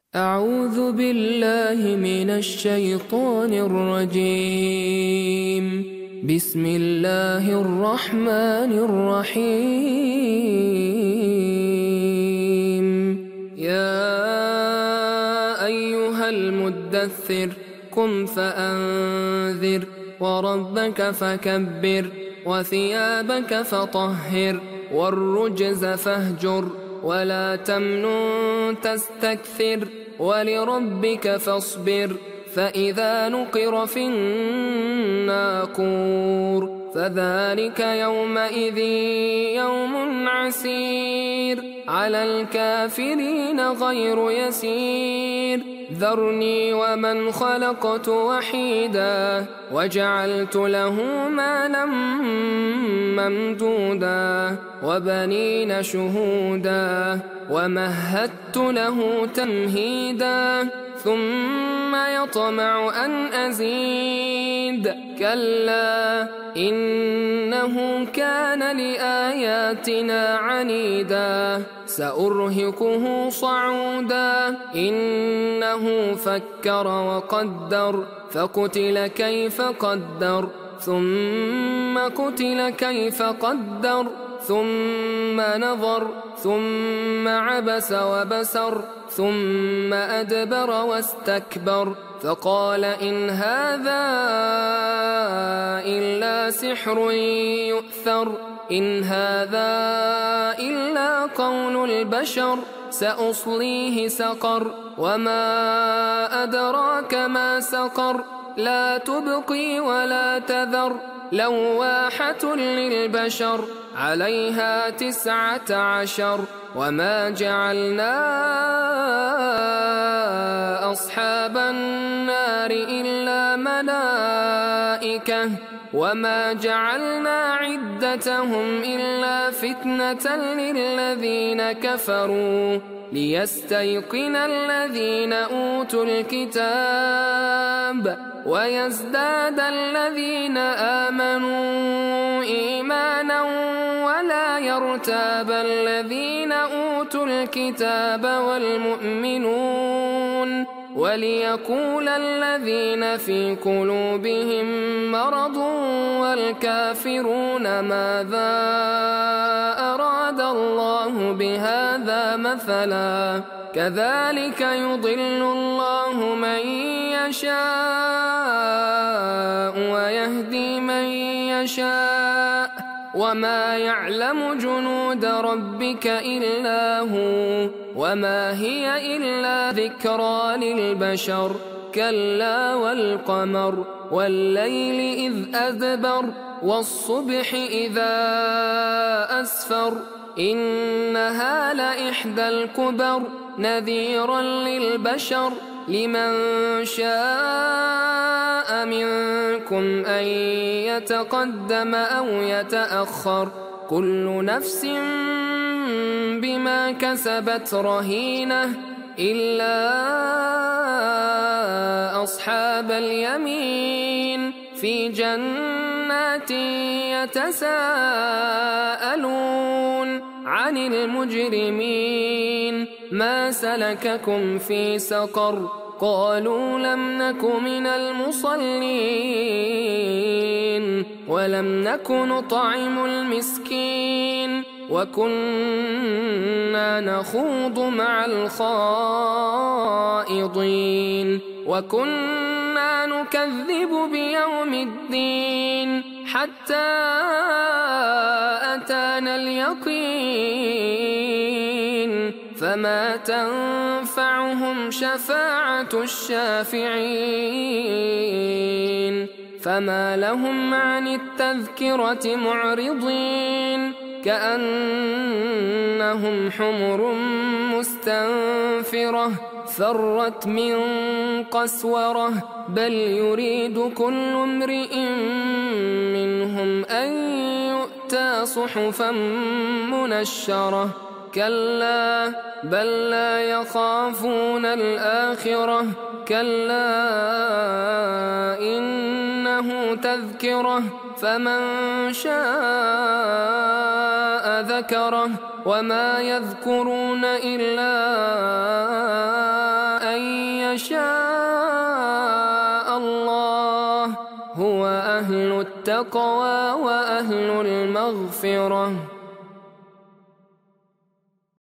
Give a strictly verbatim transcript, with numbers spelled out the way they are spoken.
أعوذ بالله من الشيطان الرجيم. بسم الله الرحمن الرحيم. يا أيها المدثر قم فأنذر وربك فكبر وثيابك فطهر والرجز فاهجر ولا تمنن تستكثر ولربك فاصبر فإذا نقر في الناقور فذلك يومئذ يوم عسير على الكافرين غير يسير ذرني ومن خلقت وحيدا وجعلت له مالا ممدودا وبنين شهودا ومهدت له تمهيدا ثم يطمع أن أزيد كلا إنه كان لآياتنا عنيدا سأرهقه صعودا إنه فكر وقدر فقتل كيف قدر ثم قتل كيف قدر ثم نظر ثم عبس وبسر ثم أدبر واستكبر فقال إن هذا إلا سحر يؤثر إن هذا إلا قول البشر سأصليه سقر وما أدراك ما سقر لا تبقي ولا تذر لواحة للبشر عليها تسعة عشر وما جعلنا أصحاب النار إلا ملائكة وما جعلنا عدتهم إلا فتنة للذين كفروا ليستيقن الذين أوتوا الكتاب ويزداد الذين آمنوا إيمانا ولا يرتاب الذين أوتوا الكتاب والمؤمنون وليقول الذين في قلوبهم مرض والكافرون ماذا أراد الله بهذا مثلا كذلك يضل الله من يشاء ويهدي من يشاء وما يعلم جنود ربك إلا هو وما هي إلا ذكرى للبشر كلا والقمر والليل إذ أدبر والصبح إذا أسفر إنها لإحدى الكبر نذيرا للبشر لمن شاء منكم أن يتقدم أو يتأخر كل نفس بما كسبت رهينة إلا أصحاب اليمين في جنات يتساءلون عن المجرمين ما سلككم في سقر قالوا لم نك من المصلين ولم نك نطعم المسكين وكنا نخوض مع الخائضين وكنا نكذب بيوم الدين حتى أتانا اليقين فما تنفعهم شفاعة الشافعين فما لهم عن التذكرة معرضين كأنهم حمر مستنفرة فرت من قسورة بل يريد كل امرئ منهم أن يؤتى صحفا منشرة كلا بل لا يخافون الآخرة كلا إنه تذكرة فمن شاء ذكره وما يذكرون إلا شاء الله هو أهل التقوى وأهل المغفرة.